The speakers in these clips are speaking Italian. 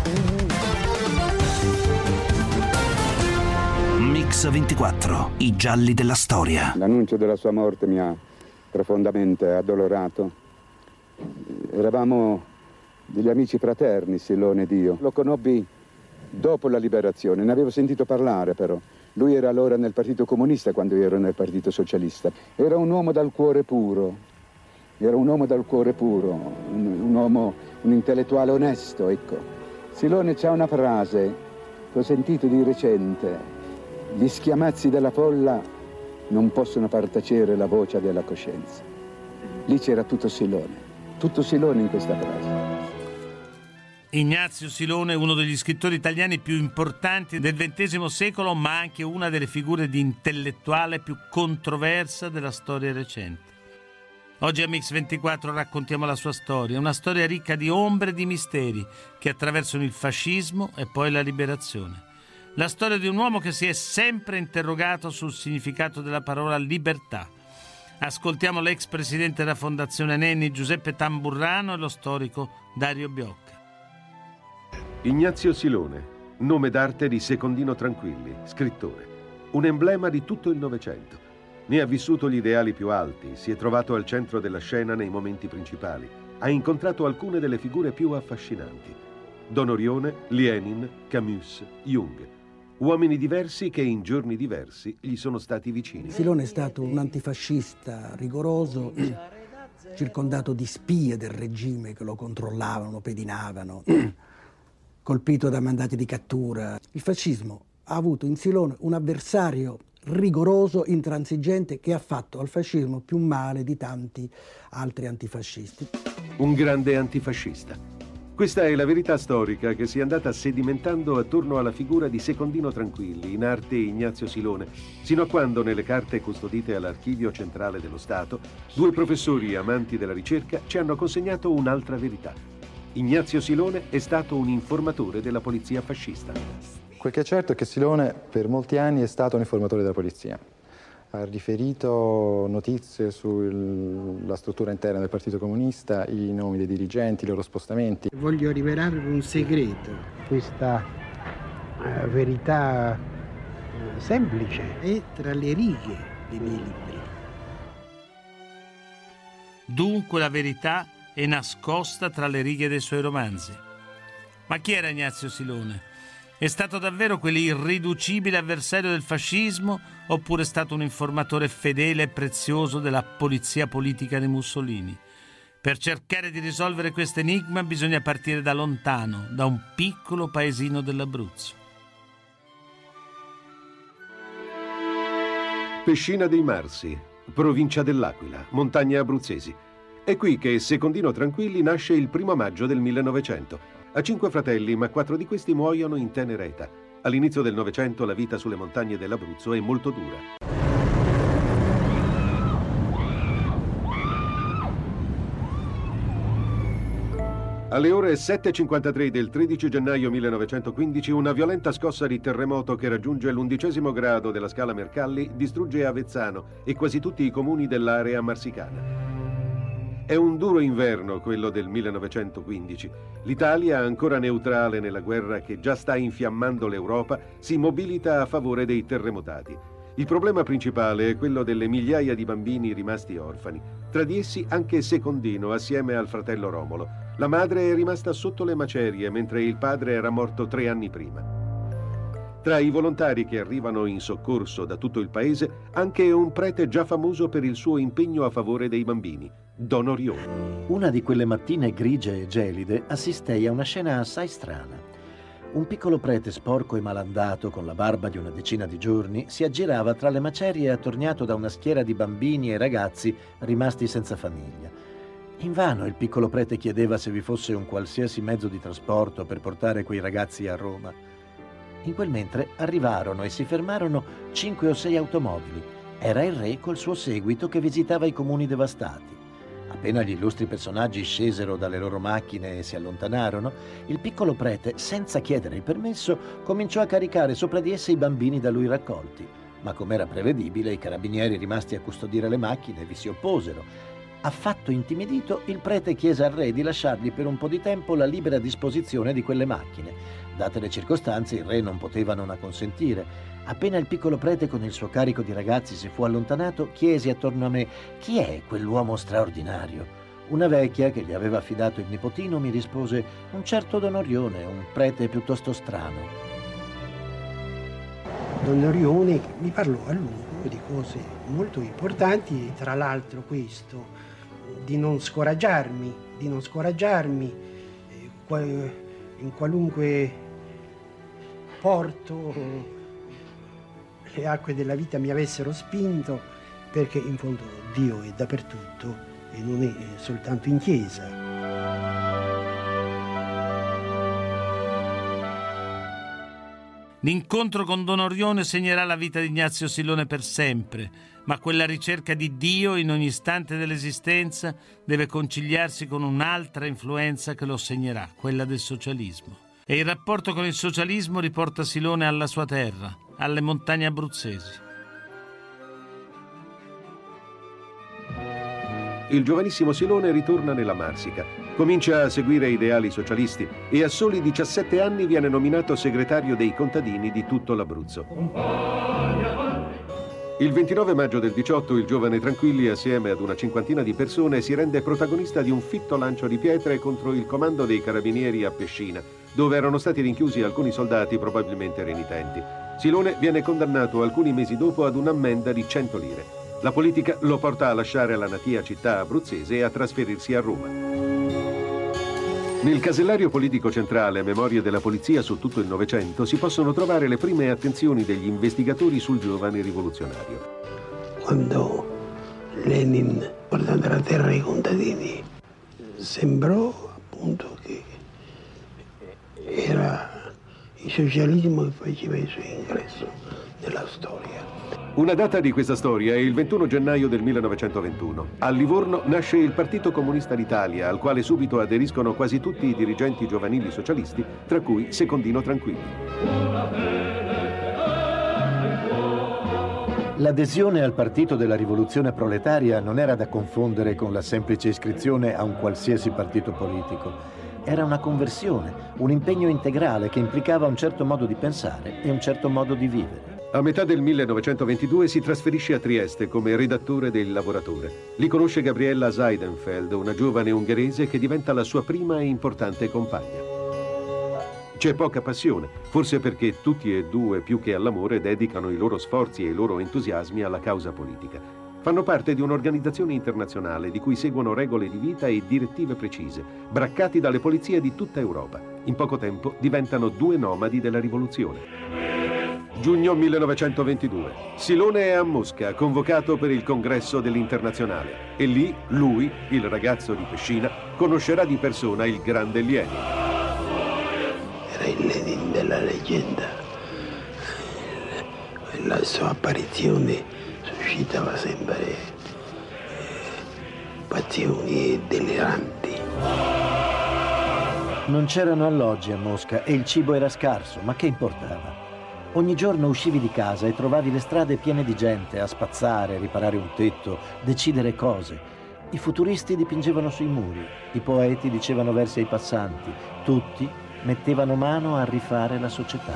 Mix 24, i gialli della storia. L'annuncio della sua morte mi ha profondamente addolorato. Eravamo degli amici fraterni, Silone ed io. Lo conobbi dopo la liberazione, ne avevo sentito parlare però. Lui era allora nel Partito Comunista quando io ero nel Partito Socialista. Era un uomo dal cuore puro, un uomo, un intellettuale onesto, ecco. Silone c'ha una frase che ho sentito di recente: gli schiamazzi della folla non possono far tacere la voce della coscienza. Lì c'era tutto Silone in questa frase. Ignazio Silone, uno degli scrittori italiani più importanti del XX secolo, ma anche una delle figure di intellettuale più controversa della storia recente. Oggi a Mix 24 raccontiamo la sua storia, una storia ricca di ombre e di misteri che attraversano il fascismo e poi la liberazione. La storia di un uomo che si è sempre interrogato sul significato della parola libertà. Ascoltiamo l'ex presidente della Fondazione Nenni Giuseppe Tamburrano e lo storico Dario Biocca. Ignazio Silone, nome d'arte di Secondino Tranquilli, scrittore, un emblema di tutto il Novecento. Ne ha vissuto gli ideali più alti, si è trovato al centro della scena nei momenti principali, ha incontrato alcune delle figure più affascinanti: Don Orione, Lenin, Camus, Jung. Uomini diversi che in giorni diversi gli sono stati vicini. Silone è stato un antifascista rigoroso, circondato di spie del regime che lo controllavano, lo pedinavano, colpito da mandati di cattura. Il fascismo ha avuto in Silone un avversario rigoroso, intransigente, che ha fatto al fascismo più male di tanti altri antifascisti. Un grande antifascista. Questa è la verità storica che si è andata sedimentando attorno alla figura di Secondino Tranquilli, in arte Ignazio Silone, sino a quando nelle carte custodite all'Archivio Centrale dello Stato, due professori amanti della ricerca ci hanno consegnato un'altra verità. Ignazio Silone è stato un informatore della polizia fascista. Quel che è certo è che Silone per molti anni è stato un informatore della polizia. Ha riferito notizie sulla struttura interna del Partito Comunista, i nomi dei dirigenti, i loro spostamenti. Voglio rivelarvi un segreto. Questa verità semplice è tra le righe dei miei libri. Dunque la verità è nascosta tra le righe dei suoi romanzi. Ma chi era Ignazio Silone? È stato davvero quell'irriducibile avversario del fascismo oppure è stato un informatore fedele e prezioso della polizia politica di Mussolini? Per cercare di risolvere questo enigma bisogna partire da lontano, da un piccolo paesino dell'Abruzzo. Pescina dei Marsi, provincia dell'Aquila, montagne abruzzesi. È qui che Secondino Tranquilli nasce il 1 maggio del 1900. Ha 5 fratelli, ma 4 di questi muoiono in tenera età. All'inizio del Novecento la vita sulle montagne dell'Abruzzo è molto dura. Alle ore 7:53 del 13 gennaio 1915 una violenta scossa di terremoto che raggiunge l'11° grado della scala Mercalli distrugge Avezzano e quasi tutti i comuni dell'area marsicana. È un duro inverno quello del 1915. L'Italia, ancora neutrale nella guerra che già sta infiammando l'Europa, si mobilita a favore dei terremotati. Il problema principale è quello delle migliaia di bambini rimasti orfani. Tra di essi anche Secondino, assieme al fratello Romolo. La madre è rimasta sotto le macerie, mentre il padre era morto 3 anni prima. Tra i volontari che arrivano in soccorso da tutto il paese, anche un prete già famoso per il suo impegno a favore dei bambini, Don Orione. Una di quelle mattine grigie e gelide assistei a una scena assai strana. Un piccolo prete sporco e malandato, con la barba di una decina di giorni, si aggirava tra le macerie attorniato da una schiera di bambini e ragazzi rimasti senza famiglia. Invano il piccolo prete chiedeva se vi fosse un qualsiasi mezzo di trasporto per portare quei ragazzi a Roma. In quel mentre arrivarono e si fermarono 5 o 6 automobili. Era il re col suo seguito che visitava i comuni devastati. Appena gli illustri personaggi scesero dalle loro macchine e si allontanarono, il piccolo prete, senza chiedere il permesso, cominciò a caricare sopra di esse i bambini da lui raccolti. Ma com'era prevedibile, i carabinieri rimasti a custodire le macchine vi si opposero. Affatto intimidito, il prete chiese al re di lasciargli per un po' di tempo la libera disposizione di quelle macchine. Date le circostanze, il re non poteva non acconsentire. Appena il piccolo prete con il suo carico di ragazzi si fu allontanato, chiesi attorno a me: chi è quell'uomo straordinario? Una vecchia che gli aveva affidato il nipotino mi rispose: un certo Don Orione, un prete piuttosto strano. Don Orione mi parlò a lungo di cose molto importanti, tra l'altro questo, di non scoraggiarmi, in qualunque porto le acque della vita mi avessero spinto, perché in fondo Dio è dappertutto e non è soltanto in chiesa. L'incontro con Don Orione segnerà la vita di Ignazio Silone per sempre, ma quella ricerca di Dio in ogni istante dell'esistenza deve conciliarsi con un'altra influenza che lo segnerà, quella del socialismo. E il rapporto con il socialismo riporta Silone alla sua terra, alle montagne abruzzesi. Il giovanissimo Silone ritorna nella Marsica, comincia a seguire ideali socialisti e a soli 17 anni viene nominato segretario dei contadini di tutto l'Abruzzo. Il 29 maggio del 18 il giovane Tranquilli, assieme ad una cinquantina di persone, si rende protagonista di un fitto lancio di pietre contro il comando dei carabinieri a Pescina, dove erano stati rinchiusi alcuni soldati probabilmente renitenti. Silone viene condannato alcuni mesi dopo ad un'ammenda di 100 lire. La politica lo porta a lasciare la natia città abruzzese e a trasferirsi a Roma. Nel casellario politico centrale a memoria della polizia su tutto il Novecento si possono trovare le prime attenzioni degli investigatori sul giovane rivoluzionario. Quando Lenin portò dalla terra i contadini, sembrò appunto che era il socialismo che faceva il suo ingresso nella storia. Una data di questa storia è il 21 gennaio del 1921. A Livorno nasce il Partito Comunista d'Italia, al quale subito aderiscono quasi tutti i dirigenti giovanili socialisti, tra cui Secondino Tranquilli. L'adesione al Partito della Rivoluzione Proletaria non era da confondere con la semplice iscrizione a un qualsiasi partito politico. Era una conversione, un impegno integrale che implicava un certo modo di pensare e un certo modo di vivere. A metà del 1922 si trasferisce a Trieste come redattore del Lavoratore. Lì conosce Gabriella Seidenfeld, una giovane ungherese che diventa la sua prima e importante compagna. C'è poca passione, forse perché tutti e due, più che all'amore, dedicano i loro sforzi e i loro entusiasmi alla causa politica. Fanno parte di un'organizzazione internazionale di cui seguono regole di vita e direttive precise, braccati dalle polizie di tutta Europa. In poco tempo diventano due nomadi della rivoluzione. Giugno 1922. Silone è a Mosca, convocato per il congresso dell'Internazionale. E lì lui, il ragazzo di Pescina, conoscerà di persona il grande Lenin. Era il Lenin della leggenda. La sua apparizione suscitava sempre passioni deliranti. Non c'erano alloggi a Mosca e il cibo era scarso, ma che importava? Ogni giorno uscivi di casa e trovavi le strade piene di gente a spazzare, riparare un tetto, decidere cose. I futuristi dipingevano sui muri, i poeti dicevano versi ai passanti, tutti mettevano mano a rifare la società.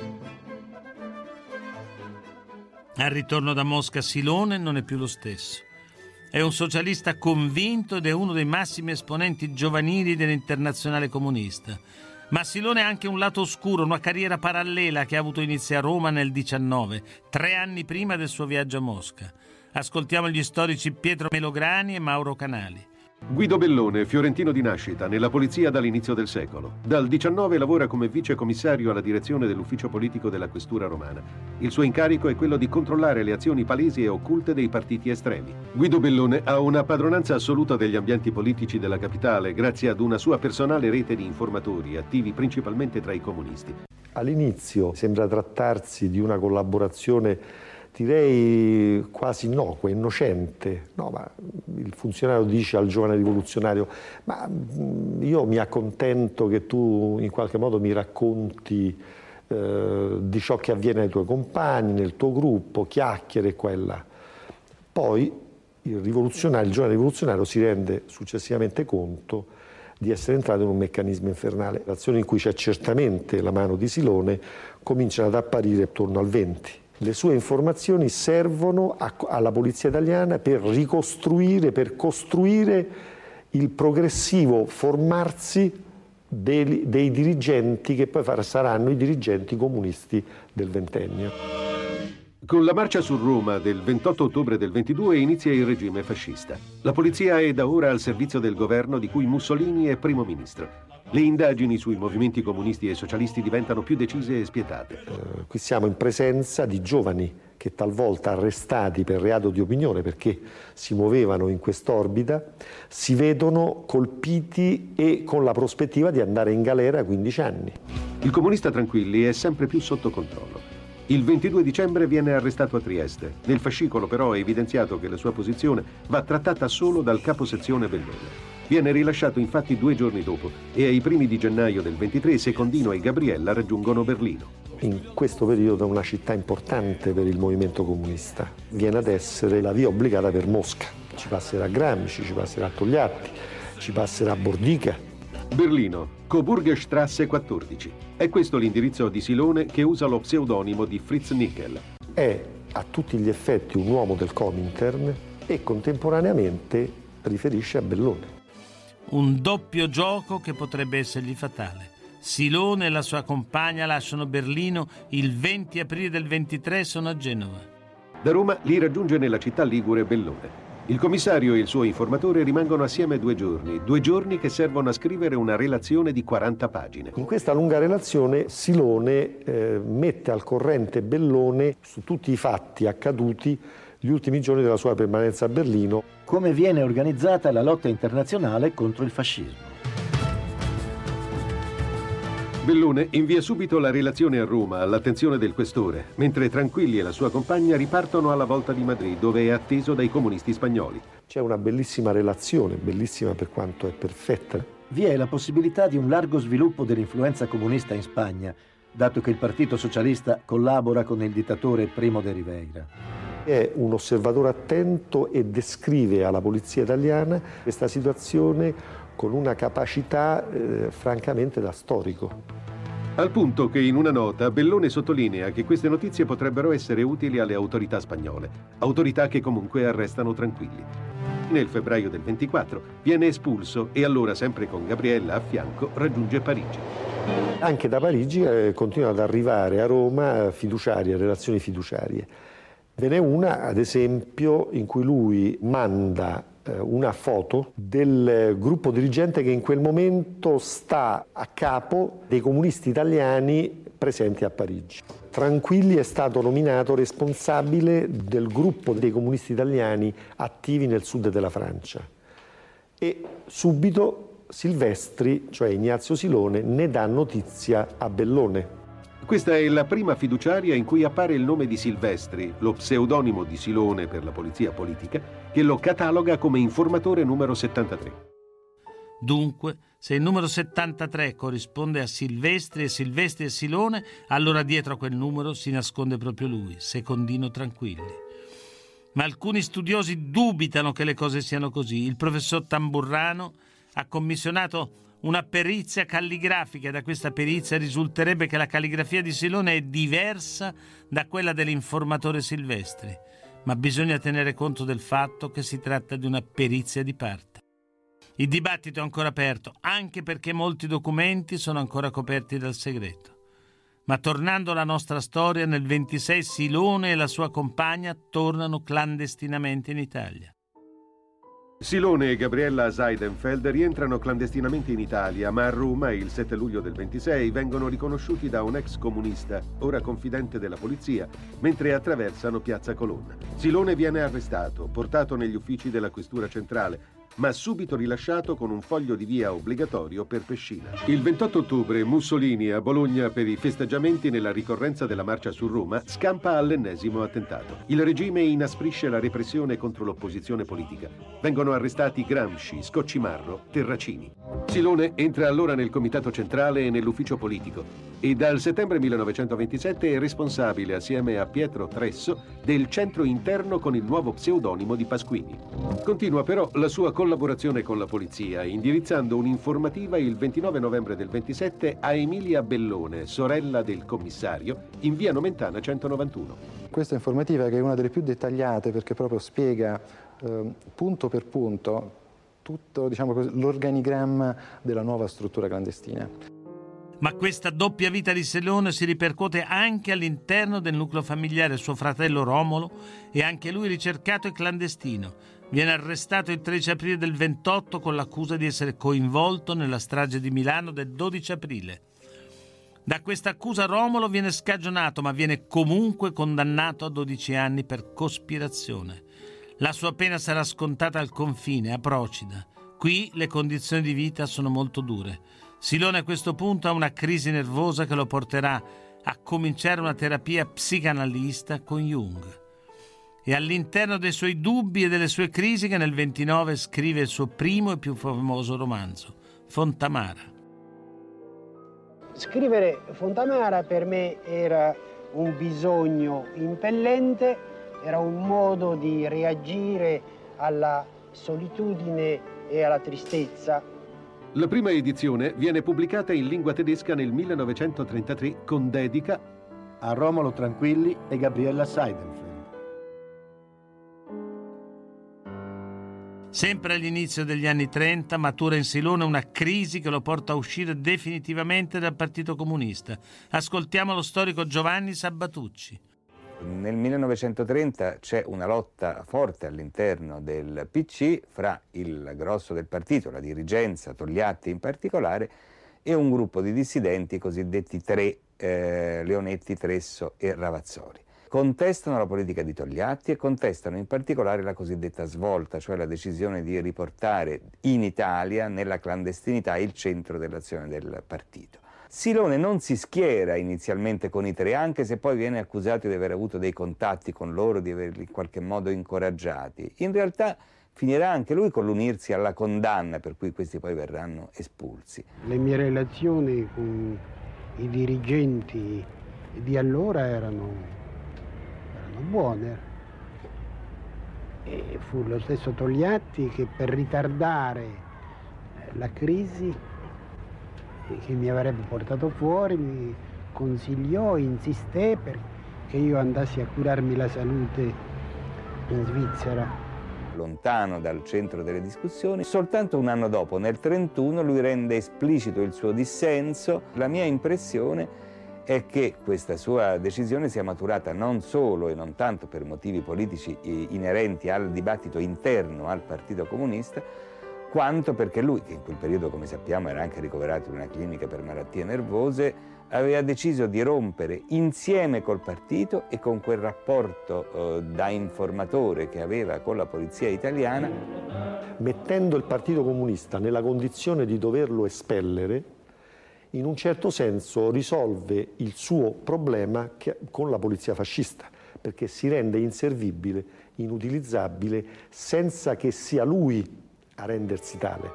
Al ritorno da Mosca Silone non è più lo stesso. È un socialista convinto ed è uno dei massimi esponenti giovanili dell'Internazionale Comunista. Ma Silone ha anche un lato oscuro, una carriera parallela che ha avuto inizio a Roma nel 19, 3 anni prima del suo viaggio a Mosca. Ascoltiamo gli storici Pietro Melograni e Mauro Canali. Guido Bellone, fiorentino di nascita, nella polizia dall'inizio del secolo. Dal 19 lavora come vice commissario alla direzione dell'ufficio politico della questura romana. Il suo incarico è quello di controllare le azioni palesi e occulte dei partiti estremi. Guido Bellone ha una padronanza assoluta degli ambienti politici della capitale grazie ad una sua personale rete di informatori, attivi principalmente tra i comunisti. All'inizio sembra trattarsi di una collaborazione, direi quasi innocua, innocente. No, ma il funzionario dice al giovane rivoluzionario: ma io mi accontento che tu in qualche modo mi racconti di ciò che avviene ai tuoi compagni, nel tuo gruppo, chiacchiere qua e là. Poi il giovane rivoluzionario si rende successivamente conto di essere entrato in un meccanismo infernale. L'azione in cui c'è certamente la mano di Silone cominciano ad apparire attorno al 20. Le sue informazioni servono alla polizia italiana per ricostruire, per costruire il progressivo formarsi dei dirigenti che poi saranno i dirigenti comunisti del ventennio. Con la marcia su Roma del 28 ottobre del 22 inizia il regime fascista. La polizia è da ora al servizio del governo di cui Mussolini è primo ministro. Le indagini sui movimenti comunisti e socialisti diventano più decise e spietate. Qui siamo in presenza di giovani che talvolta arrestati per reato di opinione perché si muovevano in quest'orbita, si vedono colpiti e con la prospettiva di andare in galera a 15 anni. Il comunista Tranquilli è sempre più sotto controllo. Il 22 dicembre viene arrestato a Trieste. Nel fascicolo però è evidenziato che la sua posizione va trattata solo dal caposezione Bellone. Viene rilasciato infatti 2 giorni dopo e ai primi di gennaio del 23 Secondino e Gabriella raggiungono Berlino. In questo periodo è una città importante per il movimento comunista. Viene ad essere la via obbligata per Mosca. Ci passerà Gramsci, ci passerà Togliatti, ci passerà Bordica. Berlino, Coburgerstrasse 14. È questo l'indirizzo di Silone che usa lo pseudonimo di Fritz Nickel. È a tutti gli effetti un uomo del Comintern e contemporaneamente riferisce a Bellone. Un doppio gioco che potrebbe essergli fatale. Silone e la sua compagna lasciano Berlino il 20 aprile del 23 e sono a Genova. Da Roma li raggiunge nella città ligure Bellone. Il commissario e il suo informatore rimangono assieme 2 giorni, 2 giorni che servono a scrivere una relazione di 40 pagine. In questa lunga relazione Silone mette al corrente Bellone su tutti i fatti accaduti gli ultimi giorni della sua permanenza a Berlino. Come viene organizzata la lotta internazionale contro il fascismo. Bellone invia subito la relazione a Roma all'attenzione del questore, mentre Tranquilli e la sua compagna ripartono alla volta di Madrid, dove è atteso dai comunisti spagnoli. C'è una bellissima relazione, bellissima per quanto è perfetta. Vi è la possibilità di un largo sviluppo dell'influenza comunista in Spagna, dato che il Partito Socialista collabora con il dittatore Primo de Rivera. È un osservatore attento e descrive alla polizia italiana questa situazione con una capacità francamente da storico. Al punto che in una nota Bellone sottolinea che queste notizie potrebbero essere utili alle autorità spagnole, autorità che comunque arrestano Tranquilli. Nel febbraio del 24 viene espulso e allora, sempre con Gabriella a fianco, raggiunge Parigi. Anche da Parigi continuano ad arrivare a Roma relazioni fiduciarie. Ve n'è una, ad esempio, in cui lui manda una foto del gruppo dirigente che in quel momento sta a capo dei comunisti italiani presenti a Parigi. Tranquilli è stato nominato responsabile del gruppo dei comunisti italiani attivi nel sud della Francia e subito Silvestri, cioè Ignazio Silone, ne dà notizia a Bellone. Questa è la prima fiduciaria in cui appare il nome di Silvestri, lo pseudonimo di Silone per la polizia politica, che lo cataloga come informatore numero 73. Dunque, se il numero 73 corrisponde a Silvestri e Silvestri a Silone, allora dietro a quel numero si nasconde proprio lui, Secondino Tranquilli. Ma alcuni studiosi dubitano che le cose siano così. Il professor Tamburrano ha commissionato una perizia calligrafica e da questa perizia risulterebbe che la calligrafia di Silone è diversa da quella dell'informatore Silvestri, ma bisogna tenere conto del fatto che si tratta di una perizia di parte. Il dibattito è ancora aperto, anche perché molti documenti sono ancora coperti dal segreto. Ma tornando alla nostra storia, nel 26 Silone e la sua compagna tornano clandestinamente in Italia. Silone e Gabriella Seidenfeld rientrano clandestinamente in Italia, ma a Roma, il 7 luglio del 26, vengono riconosciuti da un ex comunista, ora confidente della polizia, mentre attraversano Piazza Colonna. Silone viene arrestato, portato negli uffici della questura centrale, ma subito rilasciato con un foglio di via obbligatorio per Pescina. Il 28 ottobre Mussolini a Bologna per i festeggiamenti nella ricorrenza della marcia su Roma scampa all'ennesimo attentato. Il regime inasprisce la repressione contro l'opposizione politica. Vengono arrestati Gramsci, Scoccimarro, Terracini. Silone entra allora nel comitato centrale e nell'ufficio politico e dal settembre 1927 è responsabile, assieme a Pietro Tresso, del centro interno con il nuovo pseudonimo di Pasquini. Continua però la sua collaborazione con la polizia, indirizzando un'informativa il 29 novembre del 27 a Emilia Bellone, sorella del commissario, in via Nomentana 191. Questa informativa, che è una delle più dettagliate perché proprio spiega punto per punto tutto, diciamo così, l'organigramma della nuova struttura clandestina. Ma questa doppia vita di Silone si ripercuote anche all'interno del nucleo familiare. Suo fratello Romolo è anche lui ricercato e clandestino. Viene arrestato il 13 aprile del 28 con l'accusa di essere coinvolto nella strage di Milano del 12 aprile. Da questa accusa Romolo viene scagionato, ma viene comunque condannato a 12 anni per cospirazione. La sua pena sarà scontata al confine, a Procida. Qui le condizioni di vita sono molto dure. Silone a questo punto ha una crisi nervosa che lo porterà a cominciare una terapia psicanalista con Jung. È all'interno dei suoi dubbi e delle sue crisi che nel 29 scrive il suo primo e più famoso romanzo, Fontamara. Scrivere Fontamara per me era un bisogno impellente, era un modo di reagire alla solitudine e alla tristezza. La prima edizione viene pubblicata in lingua tedesca nel 1933 con dedica a Romolo Tranquilli e Gabriella Seidenfeld. Sempre all'inizio degli anni 30 matura in Silone una crisi che lo porta a uscire definitivamente dal Partito Comunista. Ascoltiamo lo storico Giovanni Sabatucci. Nel 1930 c'è una lotta forte all'interno del PC fra il grosso del partito, la dirigenza, Togliatti in particolare, e un gruppo di dissidenti, i cosiddetti tre, Leonetti, Tresso e Ravazzori. Contestano la politica di Togliatti e contestano in particolare la cosiddetta svolta, cioè la decisione di riportare in Italia, nella clandestinità, il centro dell'azione del partito. Silone non si schiera inizialmente con i tre, anche se poi viene accusato di aver avuto dei contatti con loro, di averli in qualche modo incoraggiati. In realtà finirà anche lui con l'unirsi alla condanna, per cui questi poi verranno espulsi. Le mie relazioni con i dirigenti di allora erano buone. E fu lo stesso Togliatti che, per ritardare la crisi che mi avrebbe portato fuori, mi consigliò, insisté perché io andassi a curarmi la salute in Svizzera. Lontano dal centro delle discussioni, soltanto un anno dopo, nel 1931, lui rende esplicito il suo dissenso. La mia impressione è che questa sua decisione sia maturata non solo e non tanto per motivi politici inerenti al dibattito interno al Partito Comunista, quanto perché lui, che in quel periodo, come sappiamo, era anche ricoverato in una clinica per malattie nervose, aveva deciso di rompere insieme col partito e con quel rapporto da informatore che aveva con la polizia italiana. Mettendo il Partito Comunista nella condizione di doverlo espellere, in un certo senso risolve il suo problema con la polizia fascista, perché si rende inservibile, inutilizzabile, senza che sia lui a rendersi tale.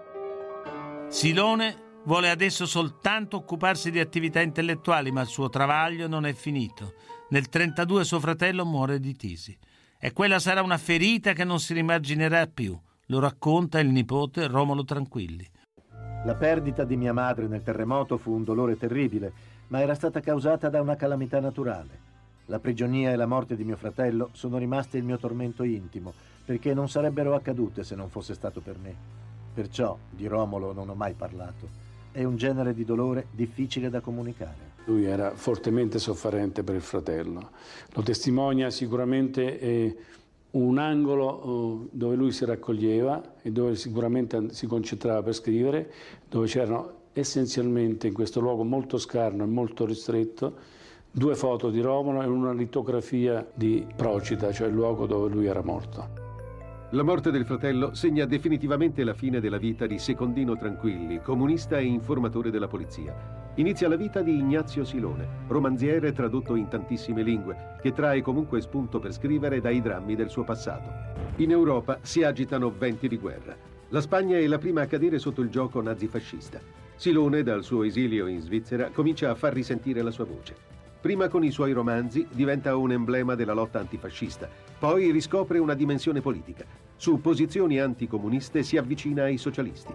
Silone vuole adesso soltanto occuparsi di attività intellettuali, ma il suo travaglio non è finito. Nel 1932 suo fratello muore di tisi. E quella sarà una ferita che non si rimarginerà più, lo racconta il nipote Romolo Tranquilli. La perdita di mia madre nel terremoto fu un dolore terribile, ma era stata causata da una calamità naturale. La prigionia e la morte di mio fratello sono rimaste il mio tormento intimo, perché non sarebbero accadute se non fosse stato per me. Perciò di Romolo non ho mai parlato. È un genere di dolore difficile da comunicare. Lui era fortemente sofferente per il fratello. Lo testimonia sicuramente un angolo dove lui si raccoglieva e dove sicuramente si concentrava per scrivere, dove c'erano essenzialmente, in questo luogo molto scarno e molto ristretto, 2 foto di Romolo e una litografia di Procida, cioè il luogo dove lui era morto. La morte del fratello segna definitivamente la fine della vita di Secondino Tranquilli, comunista e informatore della polizia. Inizia la vita di Ignazio Silone, romanziere tradotto in tantissime lingue, che trae comunque spunto per scrivere dai drammi del suo passato. In Europa si agitano venti di guerra. La Spagna è la prima a cadere sotto il gioco nazifascista. Silone, dal suo esilio in Svizzera, comincia a far risentire la sua voce. Prima con i suoi romanzi diventa un emblema della lotta antifascista, poi riscopre una dimensione politica. Su posizioni anticomuniste si avvicina ai socialisti.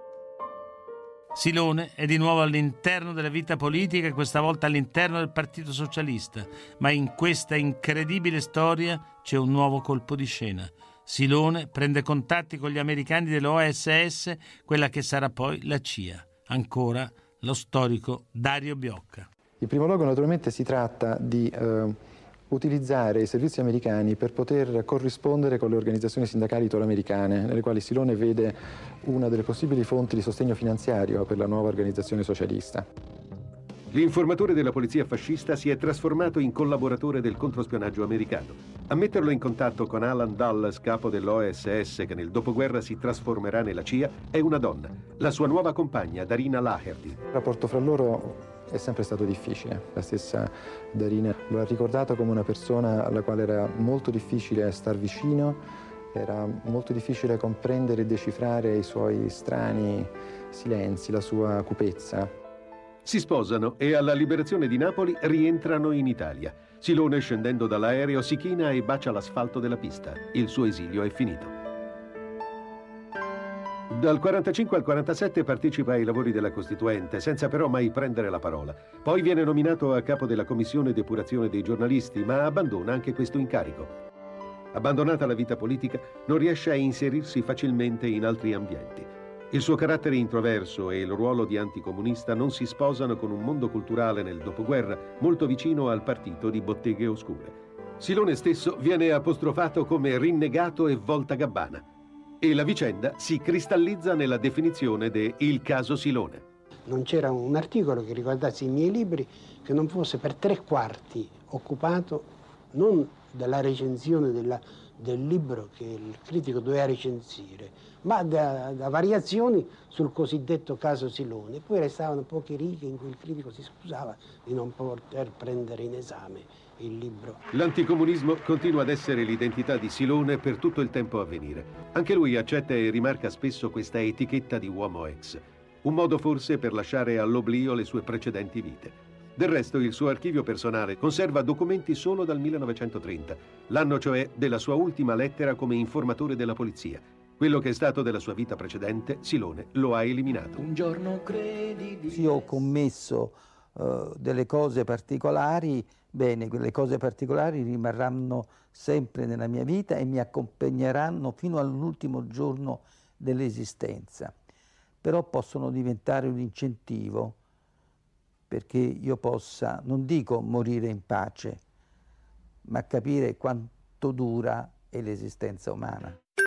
Silone è di nuovo all'interno della vita politica, questa volta all'interno del Partito Socialista, ma in questa incredibile storia c'è un nuovo colpo di scena. Silone prende contatti con gli americani dell'OSS, quella che sarà poi la CIA. Ancora lo storico Dario Biocca. In primo luogo, naturalmente, si tratta di utilizzare i servizi americani per poter corrispondere con le organizzazioni sindacali italoamericane, nelle quali Silone vede una delle possibili fonti di sostegno finanziario per la nuova organizzazione socialista. L'informatore della polizia fascista si è trasformato in collaboratore del controspionaggio americano. A metterlo in contatto con Alan Dulles, capo dell'OSS, che nel dopoguerra si trasformerà nella CIA, è una donna, la sua nuova compagna, Darina Laherty. Il rapporto fra loro è sempre stato difficile. La stessa Darina lo ha ricordato come una persona alla quale era molto difficile star vicino, era molto difficile comprendere e decifrare i suoi strani silenzi, la sua cupezza. Si sposano e alla liberazione di Napoli rientrano in Italia. Silone, scendendo dall'aereo, si china e bacia l'asfalto della pista. Il suo esilio è finito. Dal 45 al 47 partecipa ai lavori della Costituente, senza però mai prendere la parola. Poi viene nominato a capo della Commissione Depurazione dei giornalisti, ma abbandona anche questo incarico. Abbandonata la vita politica, non riesce a inserirsi facilmente in altri ambienti. Il suo carattere introverso e il ruolo di anticomunista non si sposano con un mondo culturale nel dopoguerra molto vicino al partito di botteghe oscure. Silone stesso viene apostrofato come rinnegato e voltagabbana. E la vicenda si cristallizza nella definizione de Il caso Silone. Non c'era un articolo che riguardasse i miei libri che non fosse per 3/4 occupato non dalla recensione del libro che il critico doveva recensire, ma da variazioni sul cosiddetto caso Silone. Poi restavano poche righe in cui il critico si scusava di non poter prendere in esame il libro. L'anticomunismo continua ad essere l'identità di Silone per tutto il tempo a venire. Anche lui accetta e rimarca spesso questa etichetta di uomo ex, un modo forse per lasciare all'oblio le sue precedenti vite. Del resto il suo archivio personale conserva documenti solo dal 1930, l'anno cioè della sua ultima lettera come informatore della polizia. Quello che è stato della sua vita precedente, Silone lo ha eliminato. Un giorno credi di... Io ho commesso delle cose particolari, bene, quelle cose particolari rimarranno sempre nella mia vita e mi accompagneranno fino all'ultimo giorno dell'esistenza. Però possono diventare un incentivo perché io possa, non dico morire in pace, ma capire quanto dura è l'esistenza umana.